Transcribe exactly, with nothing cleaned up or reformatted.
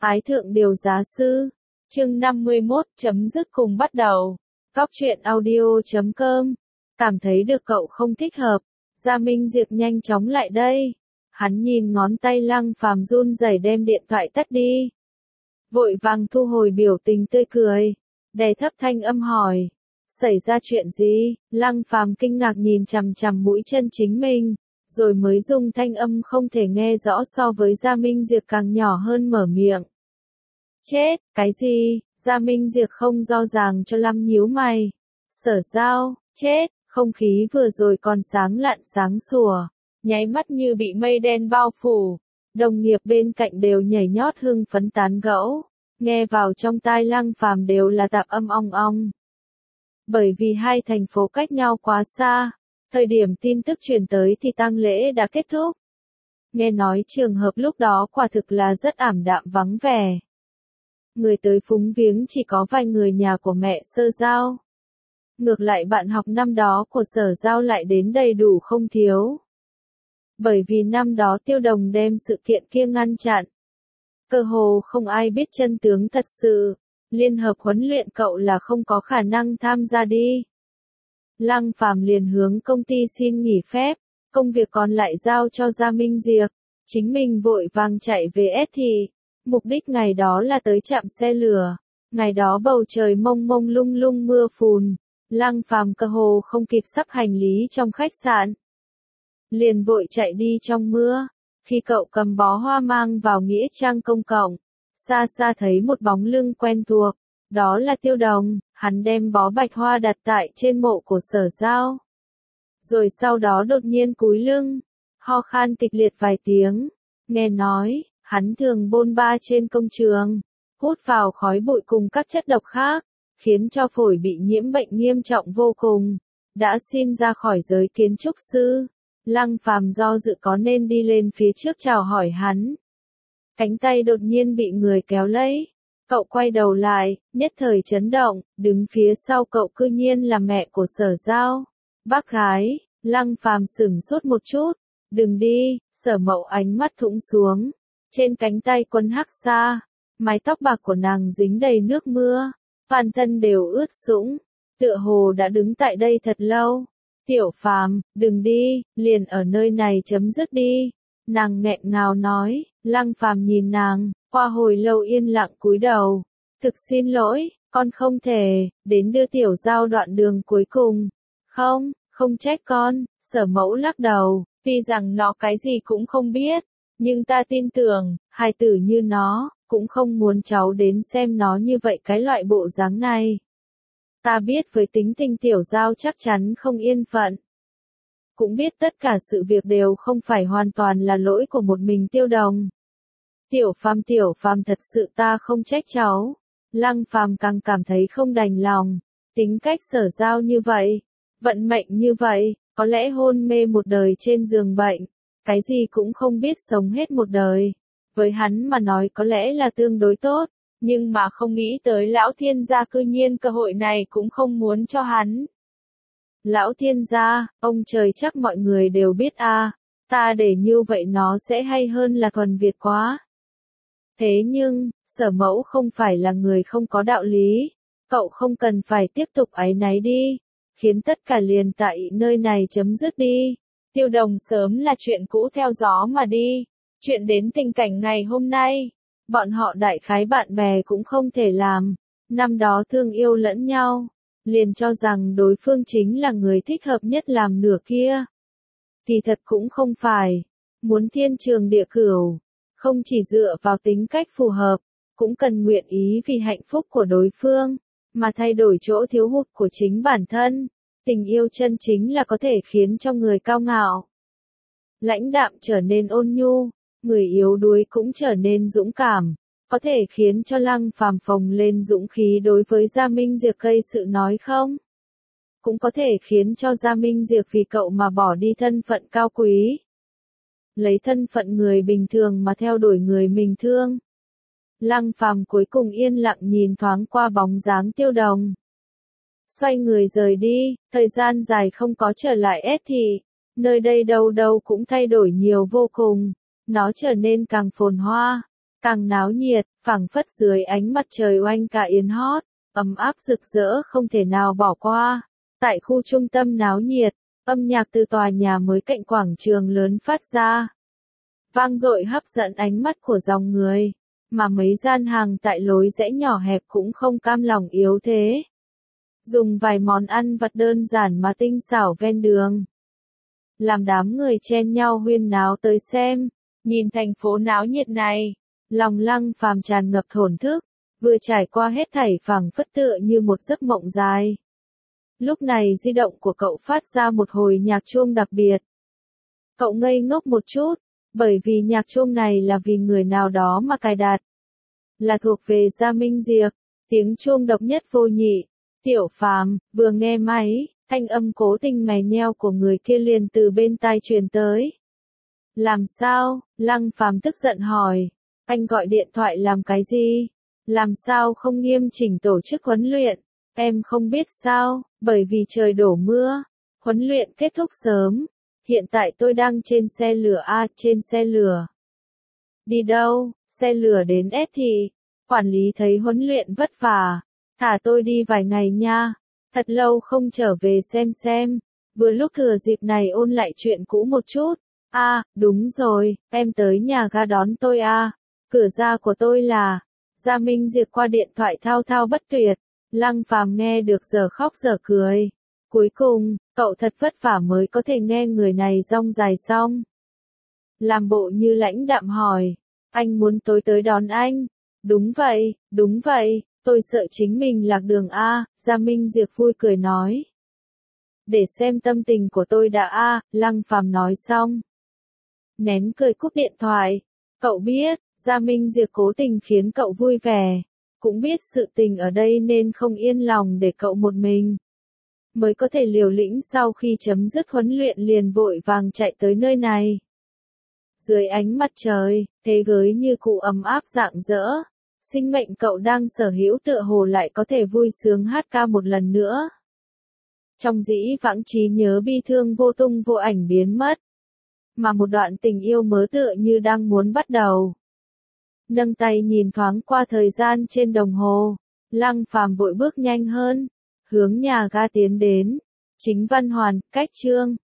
Ái thượng điều giá sư. Chương năm mươi mốt, chấm dứt cùng bắt đầu. Góc truyện audio chấm com. Cảm thấy được cậu không thích hợp. Gia Minh Diệp nhanh chóng lại đây. Hắn nhìn ngón tay Lăng Phàm run rẩy đem điện thoại tắt đi. Vội vàng thu hồi biểu tình tươi cười. Đè thấp thanh âm hỏi. Xảy ra chuyện gì? Lăng Phàm kinh ngạc nhìn chằm chằm mũi chân chính mình. Rồi mới dùng thanh âm không thể nghe rõ so với Gia Minh Diệp càng nhỏ hơn mở miệng. Chết, cái gì? Gia Minh Diệp không do ràng cho Lâm nhíu mày. Sở Giao, chết, không khí vừa rồi còn sáng lạn sáng sủa, nháy mắt như bị mây đen bao phủ. Đồng nghiệp bên cạnh đều nhảy nhót hưng phấn tán gẫu, nghe vào trong tai Lăng Phàm đều là tạp âm ong ong. Bởi vì hai thành phố cách nhau quá xa, thời điểm tin tức truyền tới thì tang lễ đã kết thúc. Nghe nói trường hợp lúc đó quả thực là rất ảm đạm vắng vẻ. Người tới phúng viếng chỉ có vài người nhà của mẹ Sơ Giao. Ngược lại bạn học năm đó của Sở Giao lại đến đầy đủ không thiếu. Bởi vì năm đó Tiêu Đồng đem sự kiện kia ngăn chặn. Cơ hồ không ai biết chân tướng thật sự, liên hợp huấn luyện cậu là không có khả năng tham gia đi. Lăng Phàm liền hướng công ty xin nghỉ phép, công việc còn lại giao cho Gia Minh Diệp, chính mình vội vàng chạy về S thị. Mục đích ngày đó là tới trạm xe lửa, ngày đó bầu trời mông mông lung lung mưa phùn, Lăng Phàm cơ hồ không kịp sắp hành lý trong khách sạn. Liền vội chạy đi trong mưa, khi cậu cầm bó hoa mang vào nghĩa trang công cộng, xa xa thấy một bóng lưng quen thuộc, đó là Tiêu Đồng, hắn đem bó bạch hoa đặt tại trên mộ của Sở Giao. Rồi sau đó đột nhiên cúi lưng, ho khan kịch liệt vài tiếng, nghe nói, hắn thường bôn ba trên công trường, hút vào khói bụi cùng các chất độc khác, khiến cho phổi bị nhiễm bệnh nghiêm trọng vô cùng, đã xin ra khỏi giới kiến trúc sư. Lăng Phàm do dự có nên đi lên phía trước chào hỏi hắn. Cánh tay đột nhiên bị người kéo lấy, cậu quay đầu lại, nhất thời chấn động, đứng phía sau cậu cư nhiên là mẹ của Sở Giao. Bác gái, Lăng Phàm sửng sốt một chút, đừng đi, Sở Mậu ánh mắt thũng xuống. Trên cánh tay quấn hắc sa, mái tóc bạc của nàng dính đầy nước mưa, toàn thân đều ướt sũng, tựa hồ đã đứng tại đây thật lâu. Tiểu Phàm, đừng đi, liền ở nơi này chấm dứt đi. Nàng nghẹn ngào nói, Lăng Phàm nhìn nàng, qua hồi lâu yên lặng cúi đầu. Thực xin lỗi, con không thể, đến đưa Tiểu Giao đoạn đường cuối cùng. Không, không trách con, Sở Mẫu lắc đầu, tuy rằng nó cái gì cũng không biết. Nhưng ta tin tưởng, hài tử như nó, cũng không muốn cháu đến xem nó như vậy cái loại bộ dáng này. Ta biết với tính tình Tiểu Giao chắc chắn không yên phận. Cũng biết tất cả sự việc đều không phải hoàn toàn là lỗi của một mình Tiêu Đồng. Tiểu Phàm Tiểu Phàm thật sự ta không trách cháu. Lăng Phàm càng cảm thấy không đành lòng. Tính cách Sở Giao như vậy, vận mệnh như vậy, có lẽ hôn mê một đời trên giường bệnh. Cái gì cũng không biết sống hết một đời. Với hắn mà nói có lẽ là tương đối tốt, nhưng mà không nghĩ tới Lão Thiên Gia cư nhiên cơ hội này cũng không muốn cho hắn. Lão Thiên Gia, ông trời chắc mọi người đều biết a, à, ta để như vậy nó sẽ hay hơn là thuần Việt quá. Thế nhưng, Sở Mẫu không phải là người không có đạo lý, cậu không cần phải tiếp tục áy náy đi, khiến tất cả liền tại nơi này chấm dứt đi. Tiêu Đồng sớm là chuyện cũ theo gió mà đi, chuyện đến tình cảnh ngày hôm nay, bọn họ đại khái bạn bè cũng không thể làm, năm đó thương yêu lẫn nhau, liền cho rằng đối phương chính là người thích hợp nhất làm nửa kia. Thì thật cũng không phải, muốn thiên trường địa cửu, không chỉ dựa vào tính cách phù hợp, cũng cần nguyện ý vì hạnh phúc của đối phương, mà thay đổi chỗ thiếu hụt của chính bản thân. Tình yêu chân chính là có thể khiến cho người cao ngạo, lãnh đạm trở nên ôn nhu, người yếu đuối cũng trở nên dũng cảm, có thể khiến cho Lăng Phàm phồng lên dũng khí đối với Gia Minh Diệp gây sự nói không. Cũng có thể khiến cho Gia Minh Diệp vì cậu mà bỏ đi thân phận cao quý. Lấy thân phận người bình thường mà theo đuổi người mình thương. Lăng Phàm cuối cùng yên lặng nhìn thoáng qua bóng dáng Tiêu Đồng. Xoay người rời đi, thời gian dài không có trở lại S thị, nơi đây đâu đâu cũng thay đổi nhiều vô cùng, nó trở nên càng phồn hoa, càng náo nhiệt, phảng phất dưới ánh mặt trời oanh cả yến hót, ấm áp rực rỡ không thể nào bỏ qua. Tại khu trung tâm náo nhiệt, âm nhạc từ tòa nhà mới cạnh quảng trường lớn phát ra, vang dội hấp dẫn ánh mắt của dòng người, mà mấy gian hàng tại lối rẽ nhỏ hẹp cũng không cam lòng yếu thế. Dùng vài món ăn vặt đơn giản mà tinh xảo ven đường, làm đám người chen nhau huyên náo tới xem. Nhìn thành phố náo nhiệt này, lòng Lăng Phàm tràn ngập thổn thức, vừa trải qua hết thảy phảng phất tựa như một giấc mộng dài. Lúc này di động của cậu phát ra một hồi nhạc chuông đặc biệt. Cậu ngây ngốc một chút, bởi vì nhạc chuông này là vì người nào đó mà cài đặt. Là thuộc về Gia Minh Diệp, tiếng chuông độc nhất vô nhị. Tiểu Phàm vừa nghe máy, thanh âm cố tình mè nheo của người kia liền từ bên tai truyền tới. Làm sao? Lăng Phàm tức giận hỏi. Anh gọi điện thoại làm cái gì? Làm sao không nghiêm chỉnh tổ chức huấn luyện? Em không biết sao, bởi vì trời đổ mưa. Huấn luyện kết thúc sớm. Hiện tại tôi đang trên xe lửa A, trên xe lửa. Đi đâu? Xe lửa đến S thì. Quản lý thấy huấn luyện vất vả. Thả tôi đi vài ngày nha. Thật lâu không trở về xem xem. Vừa lúc thừa dịp này ôn lại chuyện cũ một chút. À, đúng rồi, em tới nhà ga đón tôi à. Cửa ra của tôi là... Gia Minh Diệp qua điện thoại thao thao bất tuyệt. Lăng Phàm nghe được giờ khóc giờ cười. Cuối cùng, cậu thật vất vả mới có thể nghe người này rong dài xong. Làm bộ như lãnh đạm hỏi. Anh muốn tôi tới đón anh? Đúng vậy, đúng vậy, tôi sợ chính mình lạc đường a. Gia Minh Diệp vui cười nói. Để xem tâm tình của tôi đã a. Lăng Phàm nói xong. Nén cười cúp điện thoại. Cậu biết, Gia Minh Diệp cố tình khiến cậu vui vẻ. Cũng biết sự tình ở đây nên không yên lòng để cậu một mình. Mới có thể liều lĩnh sau khi chấm dứt huấn luyện liền vội vàng chạy tới nơi này. Dưới ánh mặt trời, thế giới như cụ ấm áp rạng rỡ. Sinh mệnh cậu đang sở hữu tựa hồ lại có thể vui sướng hát ca một lần nữa. Trong dĩ vãng trí nhớ bi thương vô tung vô ảnh biến mất. Mà một đoạn tình yêu mới tựa như đang muốn bắt đầu. Nâng tay nhìn thoáng qua thời gian trên đồng hồ, Lăng Phàm vội bước nhanh hơn, hướng nhà ga tiến đến. Chính Văn Hoàn, cách Trương,